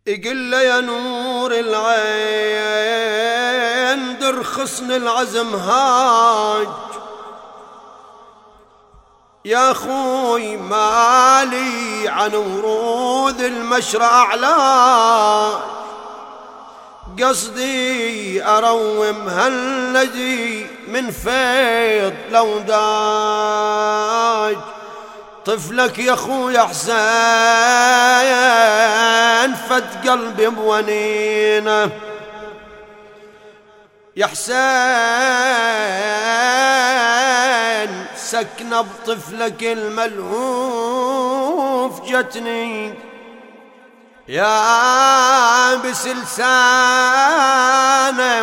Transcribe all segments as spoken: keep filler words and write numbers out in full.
يقول له يا نور العين درخصني العزم هاج، يا خوي مالي عن ورود المشرع علاج، قصدي أروم هالذي من فيض لو داج. طفلك يا خويا حسين فت قلبي بونينه، يا حسين سكنة بطفلك الملهوف جتني، يا بسلسانه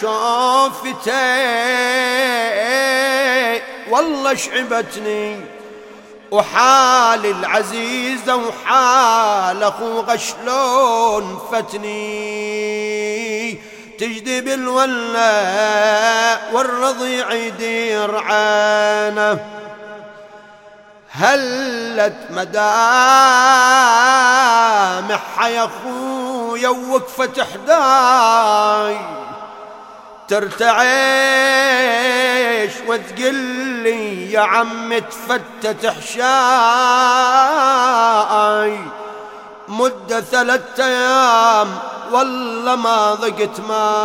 وشوفتي والله شعبتني، وحال العزيزة وحال أخوها شلون فتني، تجذب الولاء والرضيع يدير عانه، هلت مدامعها يا خويا ووقفت حداي، ترتعش وتقلي يا عم تفتت حشاي، مدة ثلاثة أيام والله ما ضقت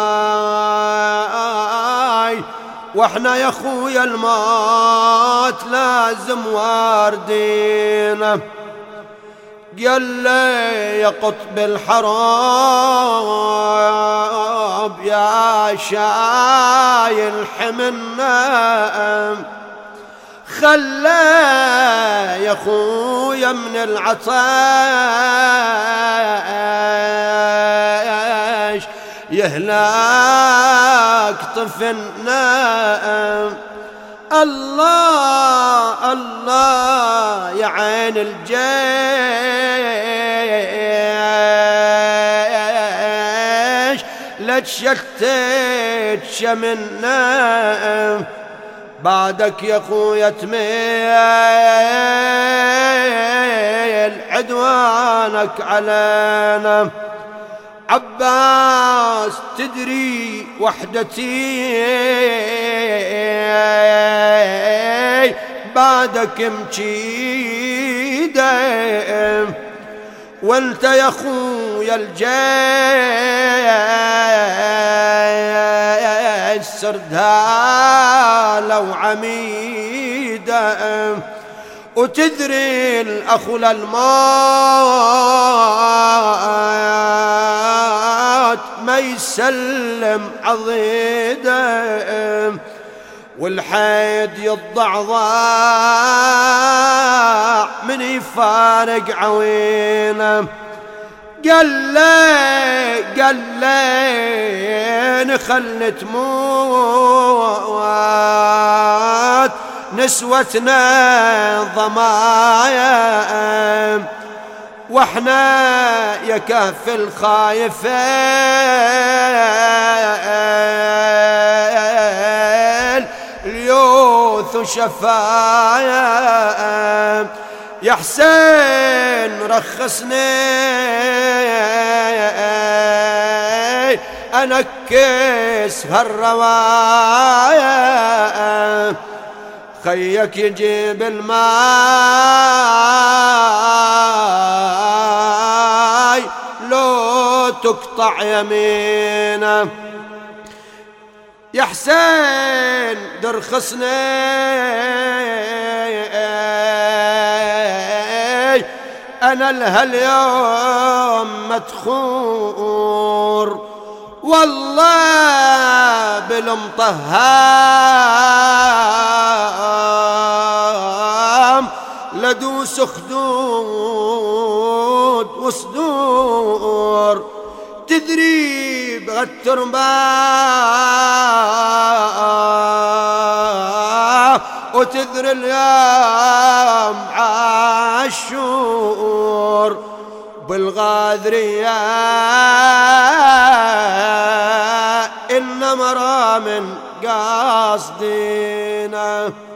ماي، واحنا يا خويا الموت لازم واردينا. قال لي يا قطب الحرام يا شايل حملنا، خلى يا خويا من العطاش يهلاك طفلنا. الله الله يا عين الجيش لا تشتت شمنا، بعدك يا خويا تميل عدوانك علينا. عباس تدري وحدتي بعدك مجيدة، وانت يا خويا الجيش سردها لو عميدة، وتدري الأخو للموت ما يسلم عضيده، والحيد يضعضع من يفارق عوينه. قال لي قال لي نخل تموت نسوتنا ضمايا، واحنا يا كهف الخايفين اليوث شفايا. يا حسين رخصني انكس هالروايا، خيك يجيب الماي لو تقطع يمينه. يا حسين درخصني أنا لهاليوم مدخور، والله بالمطهام لدوس خدود وصدور، تدري بغالترباه وتدري اليوم عاشور، بالغاذرية إنما رام قاصدينا.